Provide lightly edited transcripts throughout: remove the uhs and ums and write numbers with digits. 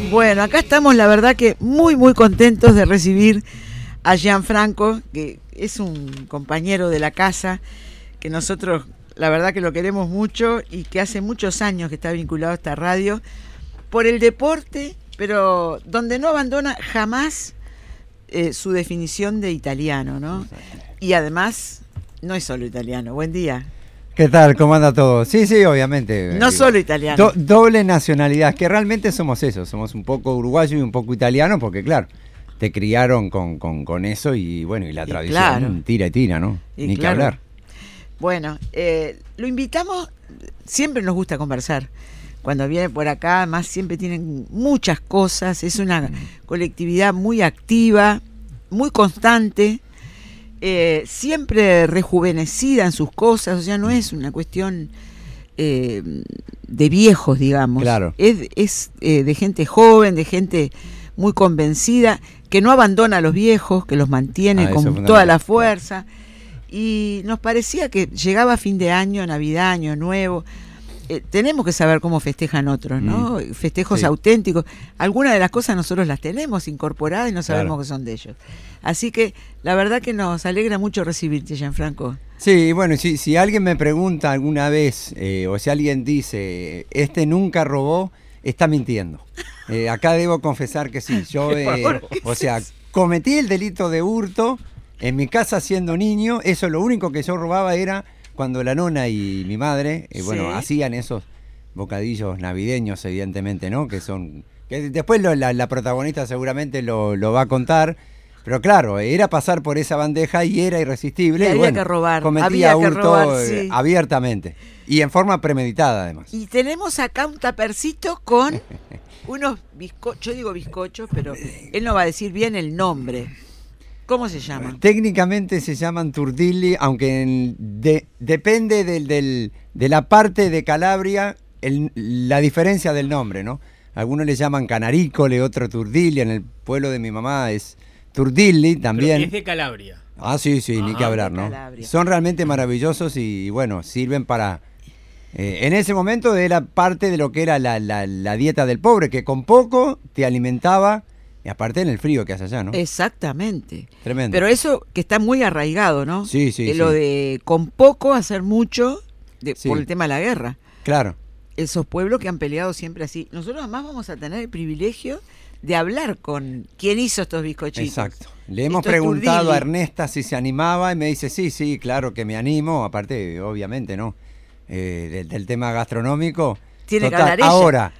Bueno, acá estamos, la verdad que muy, muy contentos de recibir a Gianfranco, que es un compañero de la casa, que nosotros, la verdad que lo queremos mucho y que hace muchos años que está vinculado a esta radio, por el deporte, pero donde no abandona jamás su definición de italiano, ¿no? Y además, no es solo italiano. Buen día. ¿Qué tal? ¿Cómo anda todo? Sí, obviamente. No solo italiano. Doble nacionalidad, que realmente somos eso, somos un poco uruguayo y un poco italiano, porque claro, te criaron con eso y bueno, y la tradición claro, tira y tira, ¿no? Ni claro, que hablar. Bueno, lo invitamos, siempre nos gusta conversar. Cuando viene por acá, además siempre tienen muchas cosas, es una colectividad muy activa, muy constante. Siempre rejuvenecida en sus cosas, o sea, no es una cuestión de viejos, digamos. Claro. Es de gente joven, de gente muy convencida, que no abandona a los viejos, que los mantiene con toda la fuerza. Y nos parecía que llegaba fin de año, Navidad, Año Nuevo. Tenemos que saber cómo festejan otros, ¿no? Festejos auténticos. Algunas de las cosas nosotros las tenemos incorporadas y no sabemos que son de ellos. Así que la verdad que nos alegra mucho recibirte, Gianfranco. Sí, bueno, si alguien me pregunta alguna vez, o si alguien dice, nunca robó, está mintiendo. Acá debo confesar que sí. Yo, o sea, cometí el delito de hurto en mi casa siendo niño. Eso, lo único que yo robaba era cuando la nona y mi madre, hacían esos bocadillos navideños, evidentemente, ¿no? Que después la protagonista seguramente lo va a contar. Pero claro, era pasar por esa bandeja y era irresistible. Y había que robar. Cometía hurto abiertamente. Y en forma premeditada, además. Y tenemos acá un tapercito con unos bizcochos. Yo digo bizcochos, pero él no va a decir bien el nombre. ¿Cómo se llaman? Técnicamente se llaman turdilli, aunque depende de la parte de Calabria la diferencia del nombre, ¿no? Algunos le llaman canaricole, otro turdilli. En el pueblo de mi mamá es turdilli también. Pero es de Calabria. Ah, sí, ni que hablar, ¿no? Son realmente maravillosos y bueno, sirven para... en ese momento era parte de lo que era la dieta del pobre, que con poco te alimentaba. Y aparte en el frío que hace allá, ¿no? Exactamente. Tremendo. Pero eso que está muy arraigado, ¿no? Sí. Lo de con poco hacer mucho por el tema de la guerra. Claro. Esos pueblos que han peleado siempre así. Nosotros además vamos a tener el privilegio de hablar con quien hizo estos bizcochitos. Exacto. Le hemos preguntado a Ernesta si se animaba y me dice, sí, claro que me animo. Aparte, obviamente, ¿no? Del tema gastronómico. Tiene que hablar ella. Ahora,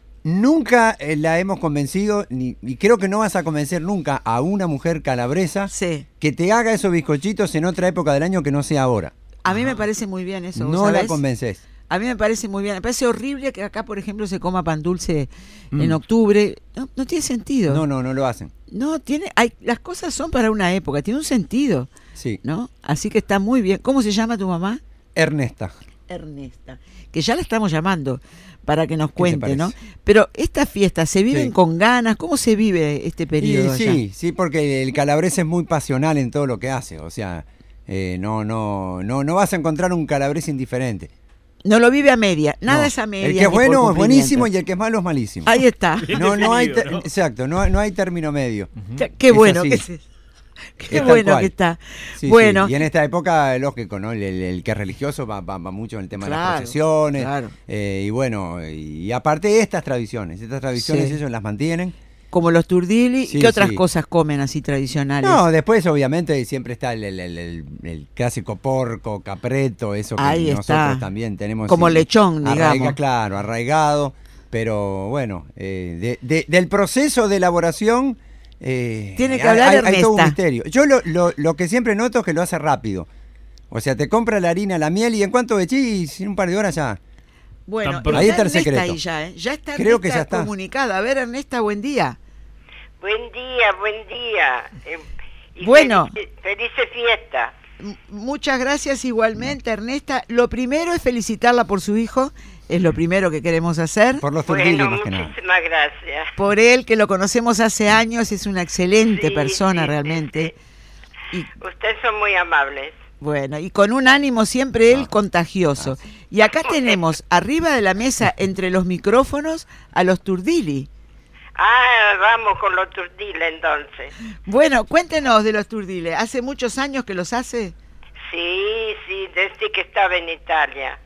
nunca la hemos convencido, y creo que no vas a convencer nunca a una mujer calabresa que te haga esos bizcochitos en otra época del año que no sea ahora. A mí me parece muy bien eso. No la convences. A mí me parece muy bien. Me parece horrible que acá, por ejemplo, se coma pan dulce en octubre. No tiene sentido. No lo hacen. No tiene. Las cosas son para una época. Tiene un sentido. Sí. ¿No? Así que está muy bien. ¿Cómo se llama tu mamá? Ernesta. Que ya la estamos llamando para que nos cuente, ¿no? Pero estas fiestas se viven con ganas. ¿Cómo se vive este periodo allá? Sí, porque el calabrés es muy pasional en todo lo que hace. O sea, no vas a encontrar un calabrés indiferente. No lo vive a media, nada es a media. El que es bueno es buenísimo y el que es malo es malísimo. Ahí está. No hay exacto, no hay término medio. Qué bueno que es. Qué bueno que está. Sí, bueno. Sí. Y en esta época, lógico, ¿no? El que es religioso va mucho en el tema de las procesiones. Claro. Y bueno, y aparte estas tradiciones ellos las mantienen. Como los turdilli, ¿qué otras cosas comen así tradicionales? No, después obviamente siempre está el clásico porco, capretto, eso que ahí nosotros también tenemos. Como lechón, digamos. Claro, arraigado. Pero bueno, del proceso de elaboración... tiene que hablar Ernesta. Hay todo un misterio. Yo lo que siempre noto es que lo hace rápido. O sea, te compra la harina, la miel y en cuanto echís, en un par de horas ya. Bueno, ahí está el secreto. Ahí ya está. Creo que ya está comunicada. A ver, Ernesta, buen día. Buen día. Y bueno. Felices fiestas. Muchas gracias igualmente, Ernesta. Lo primero es felicitarla por su hijo. Es lo primero que queremos hacer. Por los turdilli, más que nada. Muchísimas gracias. Por él, que lo conocemos hace años, es una excelente persona realmente. Y ustedes son muy amables. Bueno, y con un ánimo siempre él contagioso. Y acá tenemos arriba de la mesa, entre los micrófonos, a los turdilli. Vamos con los turdiles entonces. Bueno, cuéntenos de los turdiles. ¿Hace muchos años que los hace? Sí, desde que estaba en Italia.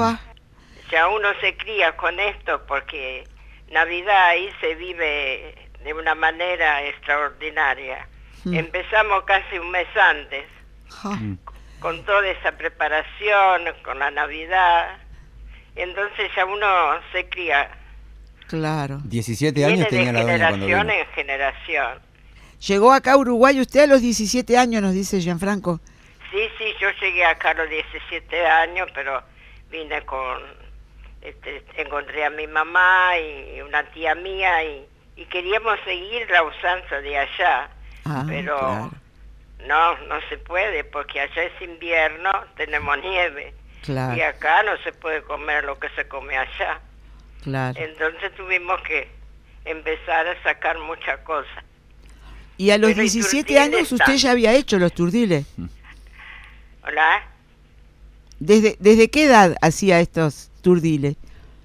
Ya uno se cría con esto porque Navidad ahí se vive de una manera extraordinaria. Empezamos casi un mes antes, con toda esa preparación, con la Navidad. Entonces ya uno se cría. Claro. 17 años tenía la doña cuando vino. De generación en generación. Llegó acá a Uruguay usted a los 17 años, nos dice Gianfranco. Sí, yo llegué acá a los 17 años, pero vine encontré a mi mamá y una tía mía y queríamos seguir la usanza de allá, pero claro. no se puede porque allá es invierno, tenemos nieve, claro. Y acá no se puede comer lo que se come allá. Claro. Entonces tuvimos que empezar a sacar muchas cosas. ¿Y a los 17 años usted ya había hecho los turdiles? ¿Hola? ¿Desde qué edad hacía estos turdiles?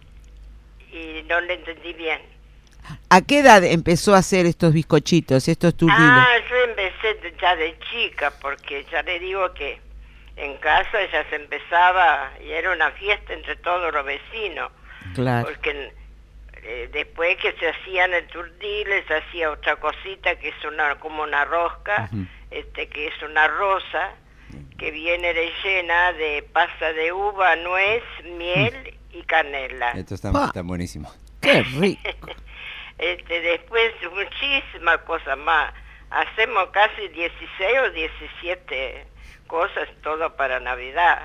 Y no le entendí bien. ¿A qué edad empezó a hacer estos bizcochitos, estos turdiles? Yo empecé ya de chica, porque ya le digo que en casa ya se empezaba y era una fiesta entre todos los vecinos. Claro. Porque después que se hacían el turdile, se hacía otra cosita que es como una rosca, que es una rosa, que viene rellena de pasta de uva, nuez, miel y canela. Esto está buenísimo. ¡Qué rico! Después muchísimas cosas más. Hacemos casi 16 o 17 cosas, todo para Navidad.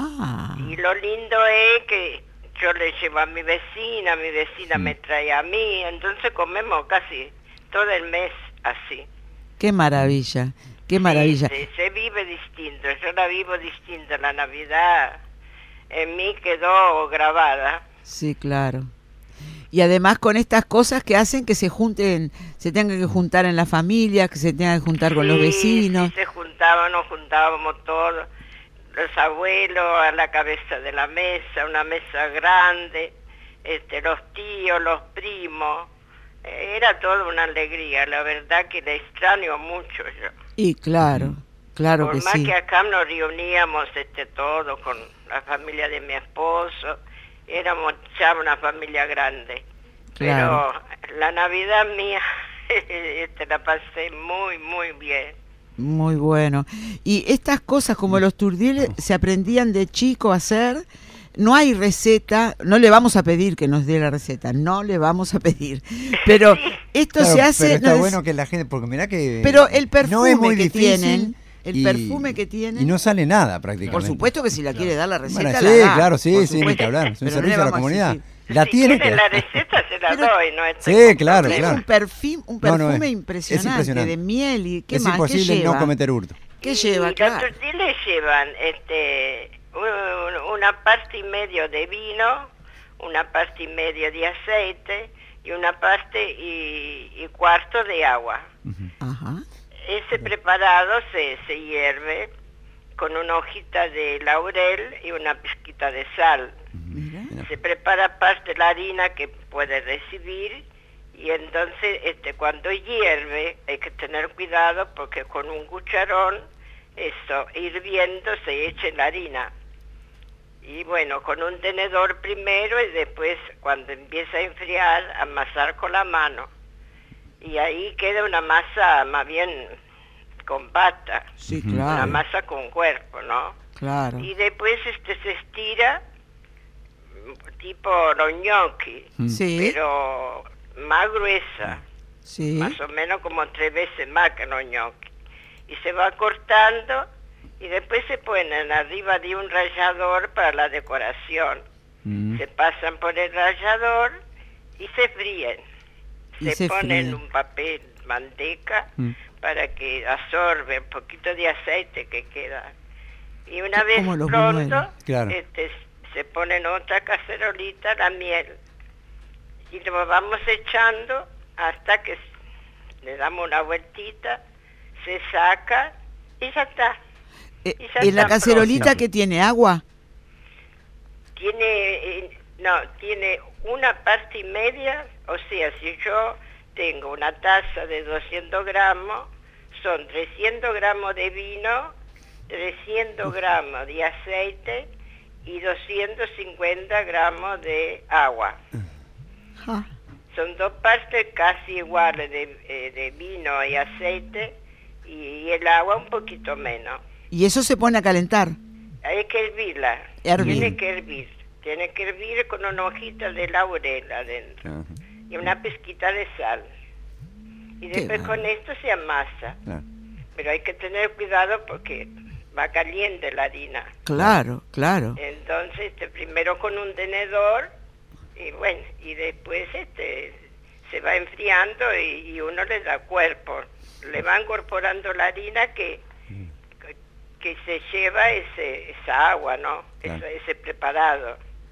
Y lo lindo es que yo le llevo a mi vecina me trae a mí, entonces comemos casi todo el mes así. ¡Qué maravilla! ¡Qué maravilla! Sí, se vive distinto, yo la vivo distinta, la Navidad en mí quedó grabada. Sí, claro. Y además con estas cosas que hacen que se tengan que juntar en la familia, que se tengan que juntar con los vecinos. Sí, nos juntábamos todos, los abuelos a la cabeza de la mesa, una mesa grande, los tíos, los primos. Era toda una alegría, la verdad que la extraño mucho yo. Y claro que sí. Por más que acá nos reuníamos todos con la familia de mi esposo, éramos ya una familia grande. Claro. Pero la Navidad mía la pasé muy, muy bien. Muy bueno. Y estas cosas como los turdiles se aprendían de chico a hacer. No hay receta, no le vamos a pedir que nos dé la receta, no le vamos a pedir. Pero esto se hace... Pero está bueno que la gente, porque mirá que... Pero el perfume no es muy que difícil, tienen... El perfume que tienen... Y no sale nada prácticamente. Por supuesto que si la quiere dar la receta, bueno, la da. Claro, sí, ni que hablar. Es un servicio a la comunidad. La si tiene que... la receta se la doy, ¿no? Sí, claro. Un perfume impresionante de miel y ¿qué más? Es imposible no cometer hurto. ¿Qué lleva? Los tortiles llevan una parte y medio de vino, una parte y medio de aceite y una parte y cuarto de agua. Ajá. Ese preparado se hierve con una hojita de laurel y una pizquita de sal. Se prepara parte de la harina que puede recibir y entonces cuando hierve hay que tener cuidado porque con un cucharón hirviendo se echa la harina. Y bueno, con un tenedor primero y después cuando empieza a enfriar amasar con la mano. Y ahí queda una masa más bien compacta. Sí, claro. Una masa con cuerpo, ¿no? Claro. Y después se estira tipo los gnocchi, pero más gruesa. Sí. Más o menos como 3 veces más que los gnocchi. Y se va cortando y después se ponen arriba de un rallador para la decoración. Se pasan por el rallador y se fríen. Se ponen un papel manteca para que absorbe un poquito de aceite que queda. Y una vez pronto se pone en otra cacerolita la miel. Y lo vamos echando hasta que le damos una vueltita, se saca y ya está. ¿En la cacerolita que tiene agua? Tiene una parte y media, o sea, si yo tengo una taza de 200 gramos, son 300 gramos de vino, 300 gramos de aceite y 250 gramos de agua. Son 2 partes casi iguales de vino y aceite, y el agua un poquito menos. ¿Y eso se pone a calentar? Hay que hervirla. Tiene que hervir con una hojita de laurel adentro y una pizquita de sal. Y después con esto se amasa. Pero hay que tener cuidado porque va caliente la harina. Claro, claro. Entonces primero con un tenedor y bueno, y después se va enfriando y uno le da cuerpo. Le va incorporando la harina que se lleva esa agua, ¿no? Claro. Ese preparado.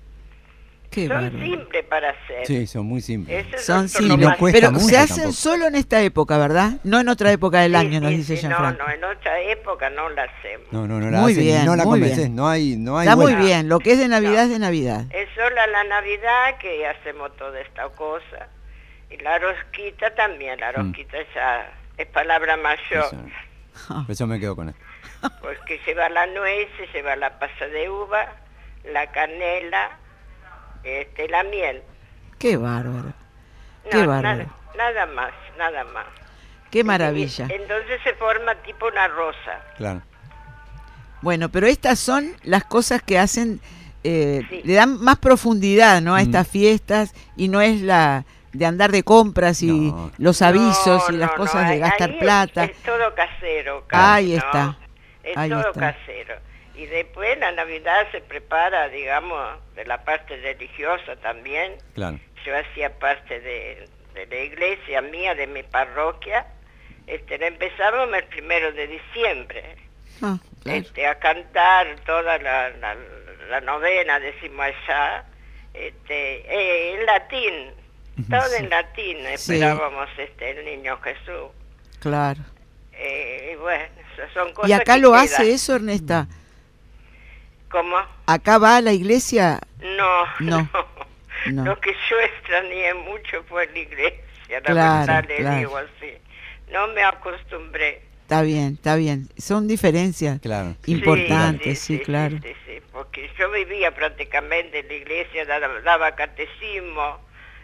Son simples para hacer. Sí, son muy simples. Son simples, pero se hacen tampoco. Solo en esta época, ¿verdad? No en otra época del año, nos dice Jean-Franco. No, en otra época no la hacemos. No la hacen, bien, no la convences, no hay está muy bien, lo que es de Navidad es de Navidad. Es solo la Navidad que hacemos toda esta cosa. Y la rosquita también, la rosquita ya es palabra mayor. Eso me quedo con eso. Porque lleva la nuez, lleva la pasa de uva, la canela, la miel. Qué bárbaro. Qué bárbaro. Nada más. Qué maravilla. Entonces se forma tipo una rosa. Claro. Bueno, pero estas son las cosas que hacen, le dan más profundidad, ¿no? A estas fiestas, y no es la de andar de compras y los avisos y las cosas de gastar plata. Es todo casero. Ahí está. Es todo casero. Y después la Navidad se prepara, digamos, de la parte religiosa también. Claro. Yo hacía parte de la iglesia mía, de mi parroquia. La empezamos el 1 de diciembre. Claro. A cantar toda la novena, decimos allá, en latín. Todo en latín esperábamos el niño Jesús. Claro. Y bueno, son cosas. ¿Y acá lo hace eso, Ernesta? ¿Cómo? ¿Acá va a la iglesia? No. Lo que yo extrañé mucho fue la iglesia, la verdad le digo así. No me acostumbré. Está bien. Son diferencias importantes, sí, claro. Sí, porque yo vivía prácticamente en la iglesia, daba catecismo,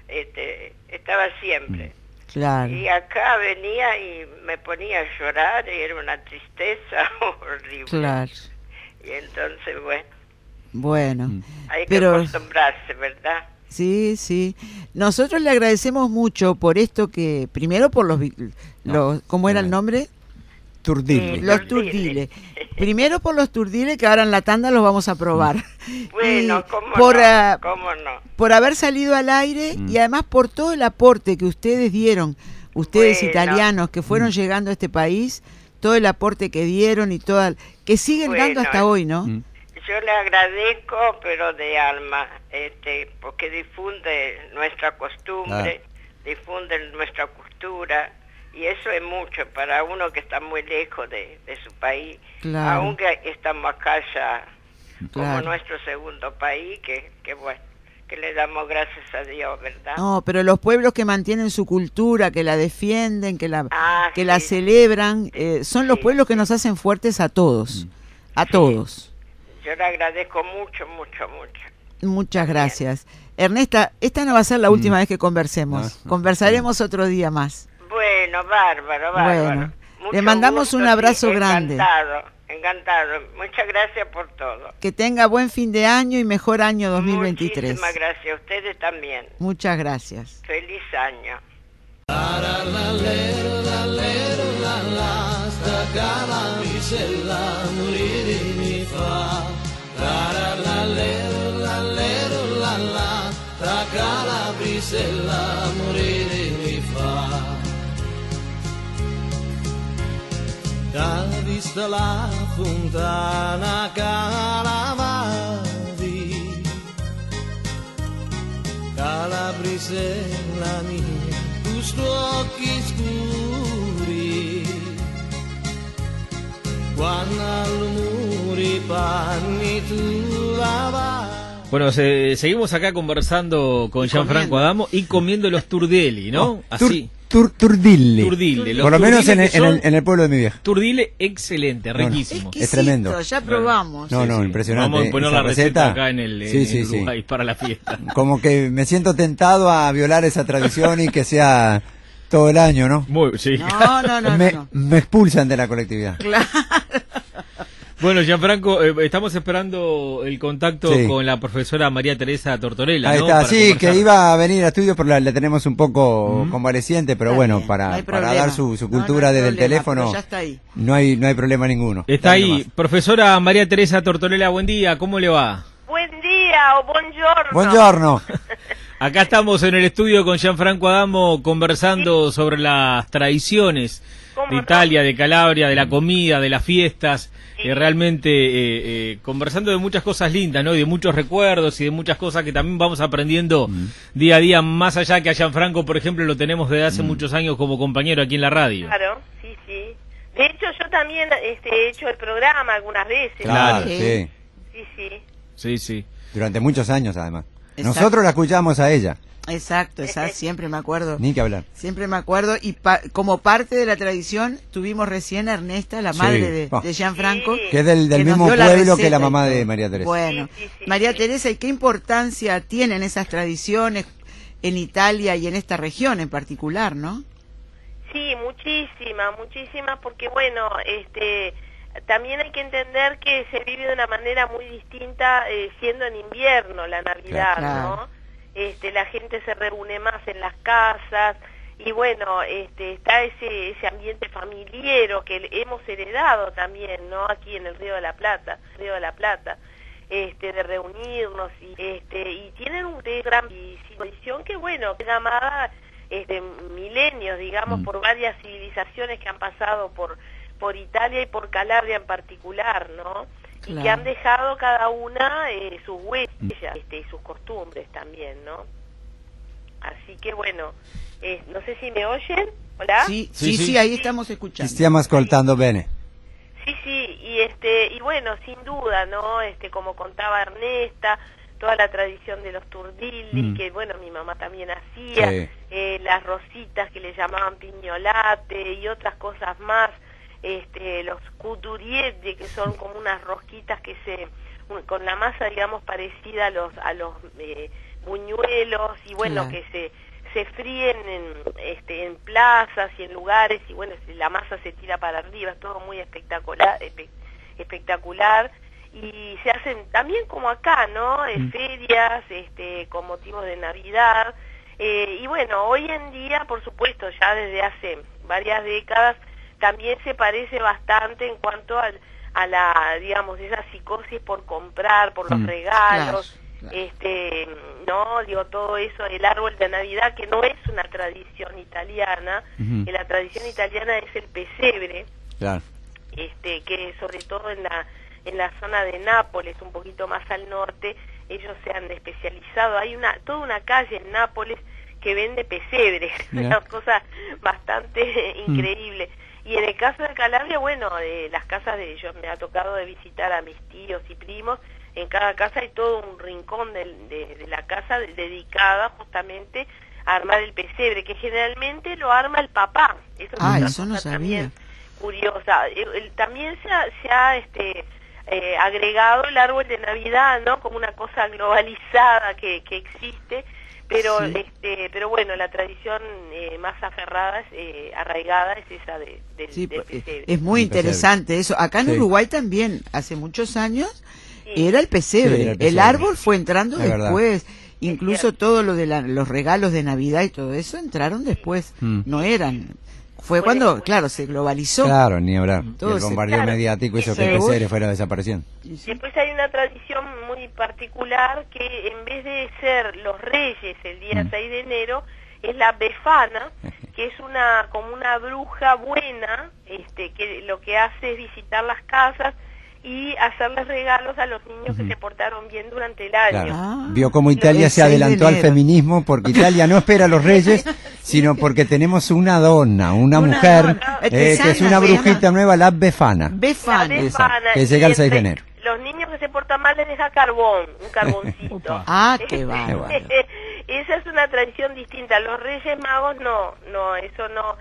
estaba siempre. Claro. Y acá venía y me ponía a llorar y era una tristeza horrible. Claro. Y entonces, bueno. Hay que acostumbrarse, ¿verdad? Sí. Nosotros le agradecemos mucho por esto que, primero por ¿cómo era el nombre? Turdiles. Los turdiles. Primero por los turdiles, que ahora en la tanda los vamos a probar. Bueno, ¿cómo no? Por haber salido al aire y además por todo el aporte que ustedes dieron, ustedes italianos que fueron llegando a este país, todo el aporte que dieron y que siguen dando hasta hoy, ¿no? Yo le agradezco, pero de alma, porque difunde nuestra costumbre, difunde nuestra cultura, y eso es mucho para uno que está muy lejos de su país, aunque estamos acá ya como nuestro segundo país, que le damos gracias a Dios, ¿verdad? No, pero los pueblos que mantienen su cultura, que la defienden, que la celebran, son los pueblos que nos hacen fuertes a todos, todos. Yo le agradezco mucho. Muchas gracias. Ernesta, esta no va a ser la última vez que conversemos. Conversaremos otro día más. Bueno, bárbaro. Bueno, le mandamos un abrazo grande. Encantado. Muchas gracias por todo. Que tenga buen fin de año y mejor año 2023. Muchísimas gracias. A ustedes también. Muchas gracias. Feliz año. Dalla vista la fontana calamavi, Calabrisella mia, tus occhi scuri, quando al muri panni tu lavavi. Bueno, seguimos acá conversando con Gianfranco Adamo y comiendo los turdelli, ¿no? Así. Turdille. Por lo menos en el pueblo de mi vieja. Turdille, excelente, riquísimo. Es tremendo. Ya probamos. No, impresionante. Vamos a poner la receta acá en el Uruguay para la fiesta. Como que me siento tentado a violar esa tradición y que sea todo el año, ¿no? Sí. No. Me expulsan de la colectividad. Claro. Bueno, Gianfranco, estamos esperando el contacto con la profesora María Teresa Tortorella. Ahí está, que iba a venir a estudio, pero la tenemos un poco convaleciente, pero bueno, para dar su cultura desde el teléfono, ya está ahí. No hay problema ninguno. Está ahí. Nomás. Profesora María Teresa Tortorella, buen día, ¿cómo le va? Buen día o buongiorno. Buongiorno. Acá estamos en el estudio con Gianfranco Adamo conversando sobre las tradiciones de Italia, de Calabria, de la comida, de las fiestas. Realmente conversando de muchas cosas lindas, ¿no? Y de muchos recuerdos y de muchas cosas que también vamos aprendiendo día a día, más allá que a Gianfranco, por ejemplo, lo tenemos desde hace muchos años como compañero aquí en la radio. Claro, sí. De hecho, yo también he hecho el programa algunas veces. Claro, sí. Durante muchos años, además. Exacto. Nosotros la escuchamos a ella. Exacto, siempre me acuerdo. Ni que hablar. Siempre me acuerdo, y como parte de la tradición, tuvimos recién a Ernesta, la madre de Gianfranco. Que es del mismo pueblo que la mamá de María Teresa. Bueno, María Teresa, ¿y qué importancia tienen esas tradiciones en Italia y en esta región en particular, no? Sí, muchísimas, porque bueno, también hay que entender que se vive de una manera muy distinta siendo en invierno la Navidad, claro. ¿no? La gente se reúne más en las casas y bueno, está ese ambiente familiero que hemos heredado también, ¿no? Aquí en el Río de la Plata, de reunirnos y tienen una gran tradición que bueno, es llamada milenios, digamos, por varias civilizaciones que han pasado por Italia y por Calabria en particular, ¿no? Claro. Y que han dejado cada una sus huellas y sus costumbres también, ¿no? Así que bueno, no sé si me oyen. ¿Hola? Sí, ahí estamos escuchando. Stiamo ascoltando bene. Sí, y bueno, sin duda, ¿no? Como contaba Ernesta, toda la tradición de los turdilli, que bueno, mi mamá también hacía, las rositas que le llamaban piñolate y otras cosas más. Los couturieri, que son como unas rosquitas que con la masa, digamos, parecida a los buñuelos, y bueno, que se fríen en plazas y en lugares, y bueno, la masa se tira para arriba, es todo muy espectacular, y se hacen también como acá, ¿no? Ferias, con motivos de Navidad, y bueno, hoy en día, por supuesto, ya desde hace varias décadas, también se parece bastante en cuanto a la, digamos, esa psicosis por comprar, por los regalos, claro. No, digo, todo eso, el árbol de Navidad, que no es una tradición italiana, la tradición italiana es el pesebre, claro. Que sobre todo en la zona de Nápoles, un poquito más al norte, ellos se han especializado, hay toda una calle en Nápoles que vende pesebres, una cosa bastante increíble. Y en el caso de Calabria, bueno, las casas yo me ha tocado de visitar a mis tíos y primos, en cada casa hay todo un rincón de la casa dedicada justamente a armar el pesebre, que generalmente lo arma el papá. Eso no sabía. También curiosa. También se ha agregado el árbol de Navidad, ¿no? Como una cosa globalizada que existe. Pero bueno, la tradición más aferrada, arraigada, es esa del pesebre. Es muy interesante eso. Acá en Uruguay también, hace muchos años, era el pesebre. El árbol fue entrando después. Incluso todo lo de los regalos de Navidad y todo eso entraron después. No eran. Fue cuando, claro, se globalizó. Claro, ni hablar. Y el bombardeo mediático hizo que el pesebre fuera desaparición. Después hay una tradición muy particular que en vez de ser los Reyes el día 6 de enero, es la Befana, que es como una bruja buena, que lo que hace es visitar las casas y hacerles regalos a los niños que se portaron bien durante el año. Claro. Vio cómo Italia se adelantó al feminismo, porque Italia no espera a los reyes, sino porque tenemos una donna, una mujer, que es una brujita nueva, la Befana. Befana. Que llega el 6 de enero. Los niños que se portan mal les deja un carboncito. Qué bárbaro. Esa esa es una tradición distinta. Los Reyes Magos no, eso no.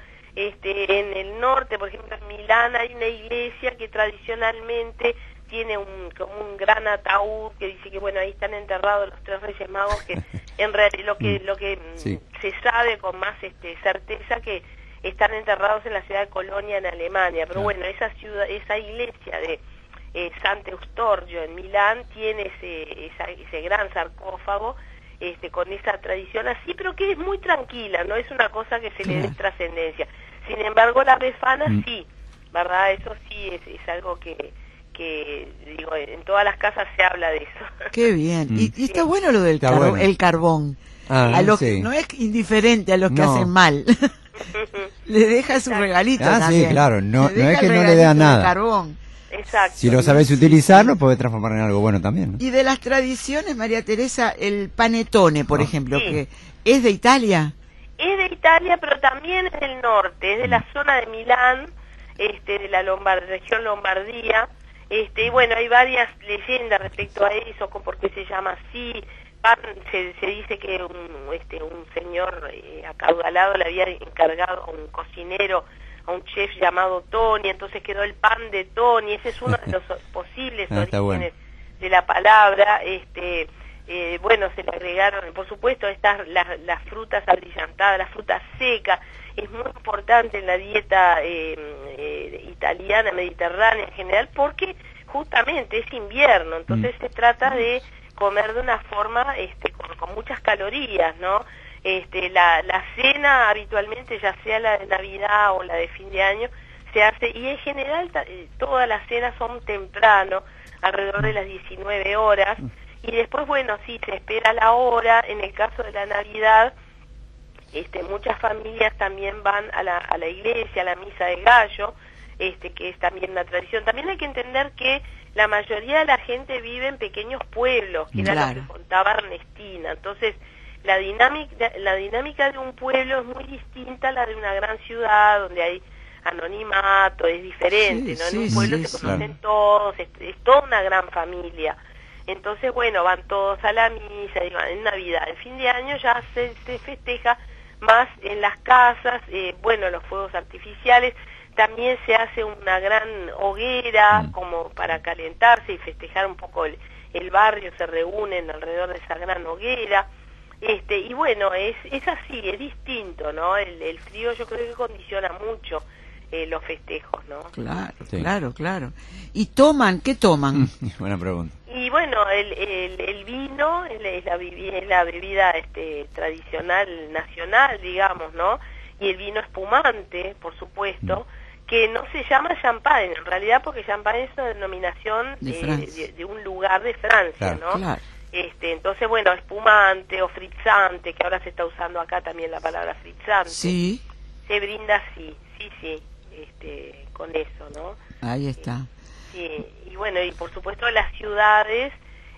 En el norte, por ejemplo, en Milán hay una iglesia que tradicionalmente tiene como un gran ataúd que dice que bueno, ahí están enterrados los 3 Reyes Magos, que en realidad lo que se sabe con más certeza que están enterrados en la ciudad de Colonia, en Alemania. Pero bueno, esa iglesia de Sant Eustorgio en Milán tiene ese gran sarcófago con esa tradición así, pero que es muy tranquila, no es una cosa que se le dé trascendencia. Sin embargo, la Befana sí, ¿verdad? Eso sí es algo que digo, en todas las casas se habla de eso. Qué bien. Y está bueno lo del el carbón. A los que no es indiferente a los que hacen mal. Le deja su regalito también. Sí, claro, no es que no le da nada. Carbón. Exacto. Si lo sabes utilizarlo, puedes transformar en algo bueno también, ¿no? Y de las tradiciones, María Teresa, el panettone, por ejemplo, que es de Italia. Es de Italia, pero también es del norte, es de la zona de Milán, de la región Lombardía. Y bueno, hay varias leyendas respecto a eso, con por qué se llama así. Se dice que un señor acaudalado le había encargado a un cocinero, a un chef llamado Tony, entonces quedó el pan de Tony. Ese es uno de los posibles orígenes de la palabra. Bueno, se le agregaron, por supuesto, las frutas abrillantadas, las frutas secas. Es muy importante en la dieta italiana, mediterránea en general, porque justamente es invierno, entonces se trata de comer de una forma con muchas calorías, ¿no? La cena habitualmente, ya sea la de Navidad o la de fin de año, se hace, y en general todas las cenas son temprano, alrededor de las 19 horas, y después, bueno, sí, se espera la hora. En el caso de la Navidad, muchas familias también van a la iglesia, a la misa de gallo, que es también una tradición. También hay que entender que la mayoría de la gente vive en pequeños pueblos, que era lo que contaba Ernestina. Entonces, la dinámica de un pueblo es muy distinta a la de una gran ciudad, donde hay anonimato, es diferente, ¿no? En un pueblo se conocen todos, es toda una gran familia. Entonces, bueno, van todos a la misa, en Navidad. En fin de año ya se festeja más en las casas, bueno, los fuegos artificiales. También se hace una gran hoguera como para calentarse y festejar un poco el barrio, se reúnen alrededor de esa gran hoguera. Y bueno, es así, es distinto, ¿no? El frío yo creo que condiciona mucho los festejos, ¿no? Claro, claro. ¿Y qué toman? Buena pregunta. Y bueno, el vino es la bebida tradicional nacional, digamos, ¿no? Y el vino espumante, por supuesto, que no se llama champagne, en realidad, porque champagne es una denominación de un lugar de Francia, ¿no? Claro. Entonces, bueno, espumante o frizzante, que ahora se está usando acá también la palabra frizzante. Sí. Se brinda así, sí, con eso, ¿no? Ahí está. Sí, y bueno, y por supuesto las ciudades,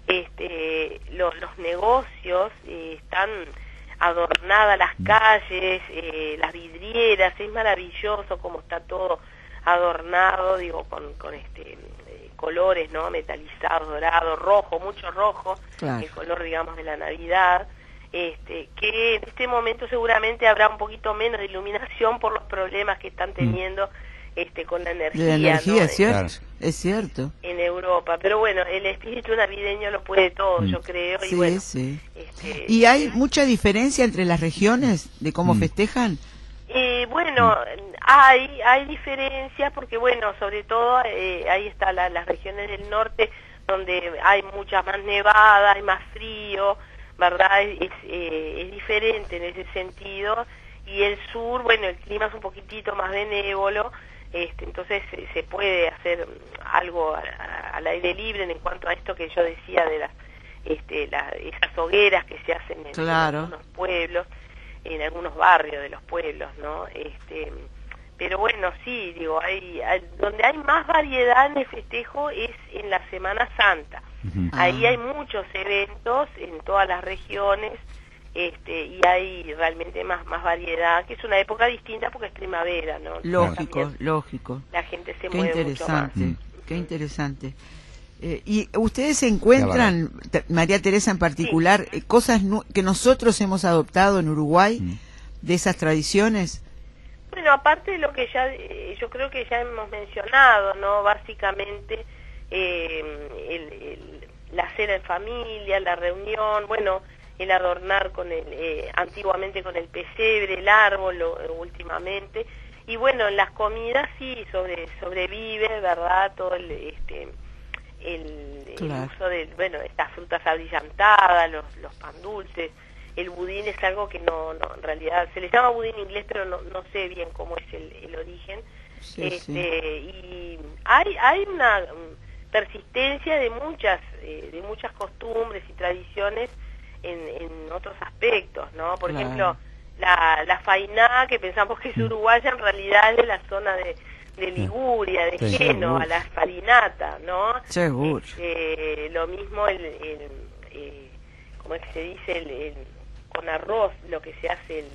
los negocios están adornadas, las calles, las vidrieras, es maravilloso como está todo adornado, digo, con colores, ¿no? Metalizados, dorado, rojo, mucho rojo, el color, digamos, de la Navidad, que en este momento seguramente habrá un poquito menos de iluminación por los problemas que están teniendo con la energía. La energía, ¿no? es cierto, es cierto. En Europa, pero bueno, el espíritu navideño lo puede todo, yo creo. Sí, y bueno, sí. ¿Y hay mucha diferencia entre las regiones de cómo festejan? Bueno, hay diferencias porque, bueno, sobre todo ahí están las regiones del norte donde hay mucha más nevada, hay más frío, ¿verdad? Es diferente en ese sentido. Y el sur, bueno, el clima es un poquitito más benévolo, entonces se puede hacer algo al aire libre en cuanto a esto que yo decía de esas hogueras que se hacen en algunos pueblos, en algunos barrios de los pueblos, ¿no? Pero bueno, sí, digo, donde hay más variedad en el festejo es en la Semana Santa. Ahí hay muchos eventos en todas las regiones, y hay realmente más variedad, que es una época distinta porque es primavera, ¿no? Lógico. La gente se mueve mucho más. Qué interesante. Y ustedes encuentran, María Teresa en particular, cosas que nosotros hemos adoptado en Uruguay de esas tradiciones. Bueno, aparte de lo que ya, yo creo que ya hemos mencionado, ¿no? Básicamente la cena en familia, la reunión, bueno, el adornar con antiguamente con el pesebre, el árbol, últimamente, y bueno, en las comidas sí sobrevive, ¿verdad? Todo el uso de, bueno, estas frutas abrillantadas, los pan dulces. El budín es algo que no en realidad se le llama budín inglés, pero no sé bien cómo es el origen. Y hay una persistencia de muchas costumbres y tradiciones en otros aspectos, ¿no? Por ejemplo, la fainá, que pensamos que es uruguaya, en realidad es de la zona de Liguria, de Génova, la farinata, ¿no? Seguro. Lo mismo ¿cómo es que se dice? Con arroz, lo que se hace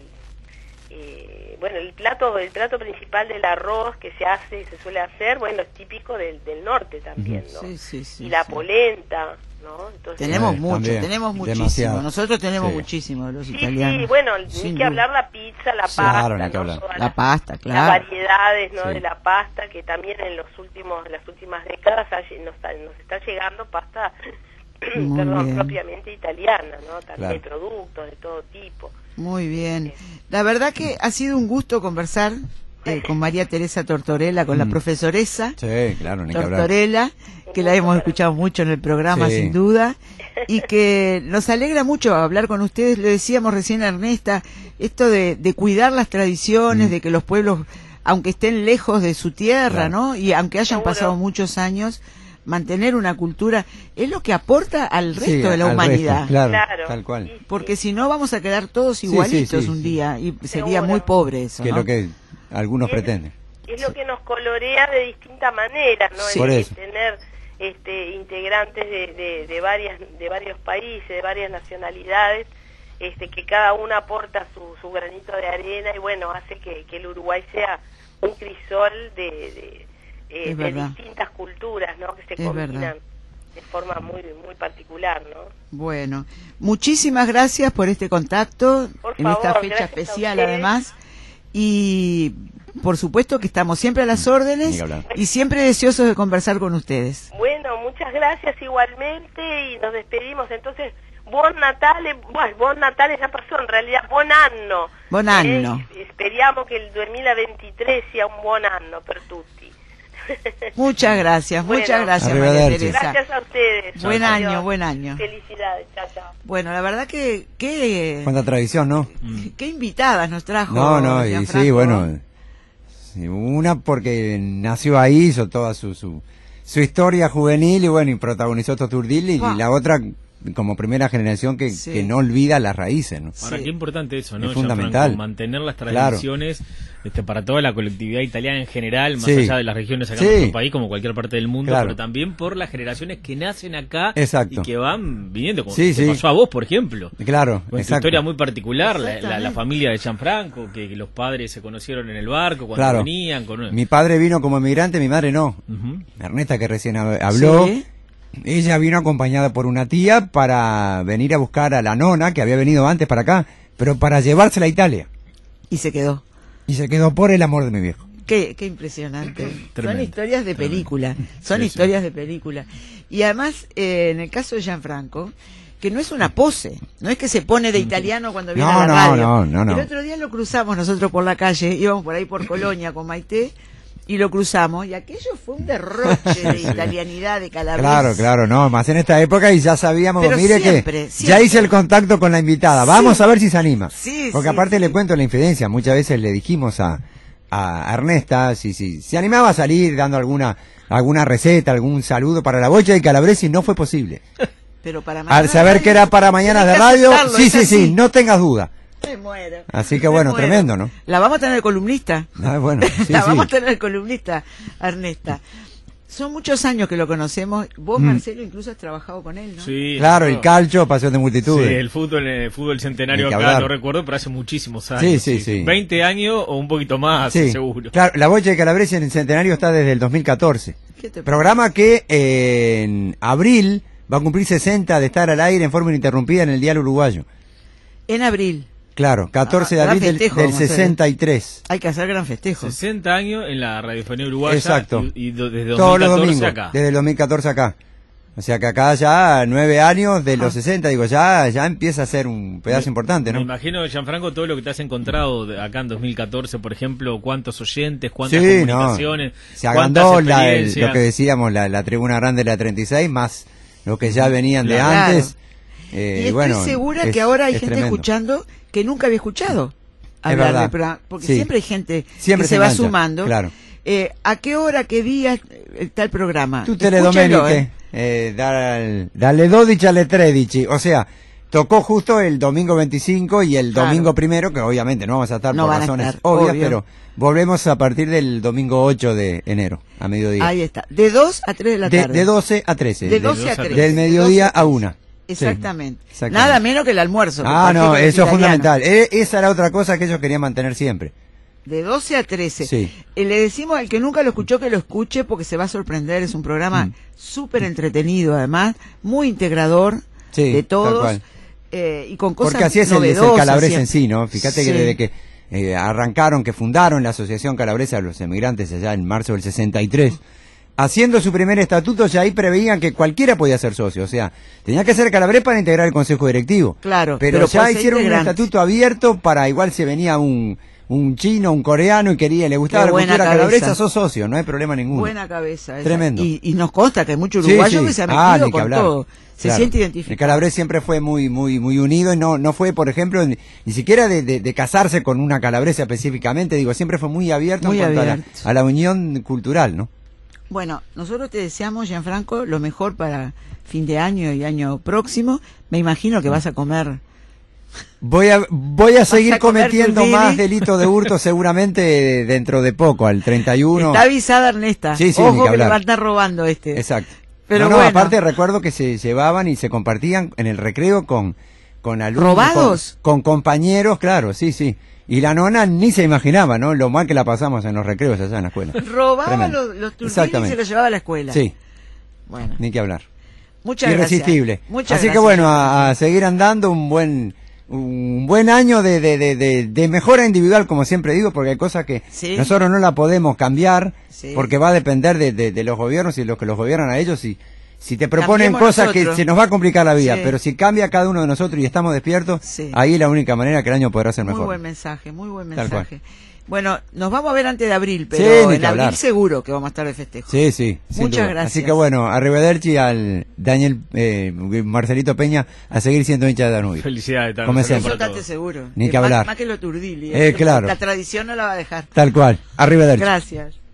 bueno, el plato principal del arroz que se suele hacer, bueno, es típico del norte también, ¿no? Y la polenta, ¿no? Entonces, tenemos muchísimo. Demasiado. Nosotros tenemos muchísimo, los italianos. Sí, bueno, ni que hablar la pizza, la pasta, ¿no? La pasta, claro. Las variedades, ¿no? De la pasta, que también en las últimas décadas nos está llegando pasta propiamente italiana, ¿no? También hay productos de todo tipo. Muy bien. La verdad que ha sido un gusto conversar con María Teresa Tortorella, con la profesoresa Tortorella, que la hemos escuchado mucho en el programa, sin duda, y que nos alegra mucho hablar con ustedes. Le decíamos recién a Ernesta, esto de cuidar las tradiciones, de que los pueblos, aunque estén lejos de su tierra, ¿no? Y aunque hayan pasado muchos años, mantener una cultura es lo que aporta al resto de la humanidad. Resto, claro, tal cual. Porque si no vamos a quedar todos igualitos un día y sería muy pobre eso, que ¿no? es lo que algunos pretenden. Es lo que nos colorea de distinta manera, ¿no? Por eso. Tener integrantes de varios países, de varias nacionalidades, que cada una aporta su granito de arena y bueno, hace que el Uruguay sea un crisol de distintas culturas, ¿no? Que se combinan de forma muy particular, ¿no? Bueno, muchísimas gracias por este contacto en esta fecha especial, además, y por supuesto que estamos siempre a las órdenes y siempre deseosos de conversar con ustedes. Bueno, muchas gracias igualmente y nos despedimos. Entonces, buon Natale ya pasó, en realidad, buon anno. Buon anno. Speriamo che il 2023 sia un buon anno per tutti. Muchas gracias, María Teresa. Gracias a ustedes. Buen año. Felicidades, chao. Bueno, la verdad que cuánta tradición, ¿no? Qué invitadas nos trajo. No, y sí, bueno, una porque nació ahí, hizo toda su historia juvenil y bueno, y protagonizó Toturdil y la otra como primera generación que no olvida las raíces, ¿no? Ahora, qué importante eso, ¿no? Es fundamental. Mantener las tradiciones para toda la colectividad italiana en general, más allá de las regiones acá en nuestro país, como cualquier parte del mundo, pero también por las generaciones que nacen acá y que van viniendo, como te pasó a vos, por ejemplo. Claro, con tu historia muy particular, la familia de Gianfranco, que los padres se conocieron en el barco cuando venían. Mi padre vino como emigrante, mi madre no. Ernesta, que recién habló, ella vino acompañada por una tía para venir a buscar a la nona, que había venido antes para acá, pero para llevársela a Italia. Y se quedó. Y se quedó por el amor de mi viejo. Qué impresionante. Son historias de película. Historias de película. Y además, en el caso de Gianfranco, que no es una pose, no es que se pone de italiano cuando viene a la radio. No. El otro día lo cruzamos nosotros por la calle, íbamos por ahí por Colonia con Maite, y lo cruzamos, y aquello fue un derroche de italianidad, de calabresa. Claro, no, más en esta época y ya sabíamos, pero mire siempre. Ya hice el contacto con la invitada, vamos a ver si se anima. Porque aparte le cuento la infidencia, muchas veces le dijimos a Ernesta si se animaba a salir dando alguna receta, algún saludo para la bocha de calabresa y no fue posible. Pero para al saber que era para mañanas de radio, sí, no tengas duda. Me muero. Así que bueno, tremendo, ¿no? La vamos a tener de columnista. Bueno, la vamos a tener de columnista, Ernesta. Son muchos años que lo conocemos. Vos, Marcelo, incluso has trabajado con él, ¿no? Sí. Claro, el calcio, pasión de multitudes. Sí, el fútbol centenario acá, no recuerdo, pero hace muchísimos años. Sí. 20 años o un poquito más, seguro. Claro, La Bocha de Calabrese en el centenario está desde el 2014. Programa que en abril va a cumplir 60 de estar al aire en forma ininterrumpida en el Dial Uruguayo. En abril. Claro, 14 de abril del 63. Hay que hacer gran festejo. 60 años en la radiofonía uruguaya. Exacto. Y desde 2014 todos los domingos, acá. Desde el 2014 acá. O sea que acá ya 9 años de los 60, digo, ya empieza a ser un pedazo importante, ¿no? Me imagino, Gianfranco, todo lo que te has encontrado acá en 2014, por ejemplo, cuántos oyentes, cuántas comunicaciones, se agrandó lo que decíamos, la tribuna grande de la 36, más lo que ya venían de antes. Y estoy segura que ahora hay gente tremendo. Escuchando que nunca había escuchado hablar del programa, porque siempre hay gente que se va sumando. Claro. ¿A qué hora, qué día está el programa? Tu Teledomeniche, dalle 12 alle 13, o sea, tocó justo el domingo 25 y el domingo primero, que obviamente no vamos a estar por razones obvias, pero volvemos a partir del domingo 8 de enero, a mediodía. Ahí está, de 2 a 3 de la tarde. De 12 a 13. De 12 a 13. Del mediodía a 1. Exactamente. Nada menos que el almuerzo. No, eso es fundamental. Esa era otra cosa que ellos querían mantener siempre. De 12 a 13. Sí. Le decimos al que nunca lo escuchó que lo escuche porque se va a sorprender. Es un programa súper entretenido, además, muy integrador de todos y con cosas porque así es novedosas. El Calabrese en sí, ¿no? Fíjate que desde que arrancaron, que fundaron la Asociación Calabresa de los Emigrantes allá en marzo del 63, haciendo su primer estatuto, ya ahí preveían que cualquiera podía ser socio, o sea, tenía que ser calabrés para integrar el Consejo Directivo. Claro, pero ya hicieron un estatuto abierto para, igual si venía un chino, un coreano y le gustaba la cultura calabresa, sos socio, no hay problema ninguno. Buena cabeza. Tremendo. Y nos consta que hay muchos uruguayos que se han metido con todo. Se siente identificado. El calabrés siempre fue muy unido y no fue, por ejemplo, ni siquiera de casarse con una calabresa específicamente, digo, siempre fue muy abierto en cuanto a la unión cultural, ¿no? Bueno, nosotros te deseamos, Gianfranco, lo mejor para fin de año y año próximo. Me imagino que vas a comer. Voy a seguir cometiendo más delitos de hurto seguramente dentro de poco, al 31. Está avisada Ernesta. Sí, ojo que le va a estar robando Exacto. Pero bueno, aparte recuerdo que se llevaban y se compartían en el recreo con alumnos. ¿Robados? Con compañeros, claro, sí. Y la nona ni se imaginaba, ¿no? Lo mal que la pasamos en los recreos allá en la escuela. Robaba los turbines y se los llevaba a la escuela. Sí. Bueno. Ni que hablar. Muchas Irresistible. Muchas Así gracias. Que bueno, a seguir andando, un buen año de mejora individual, como siempre digo, porque hay cosas que nosotros no la podemos cambiar, porque va a depender de los gobiernos y de los que los gobiernan a ellos, y si te proponen cosas que se nos va a complicar la vida, pero si cambia cada uno de nosotros y estamos despiertos, ahí es la única manera que el año podrá ser mejor. Muy buen mensaje. Bueno, nos vamos a ver antes de abril, pero en abril seguro que vamos a estar de festejo. Sí. Muchas gracias. Así que bueno, arrivederci al Daniel Marcelito Peña a seguir siendo hincha de Danubio. Felicidades también. Como siempre. Eso estate seguro. Ni que hablar. Más que lo Turdili. Claro. La tradición no la va a dejar. Tal cual. Arrivederci. Gracias.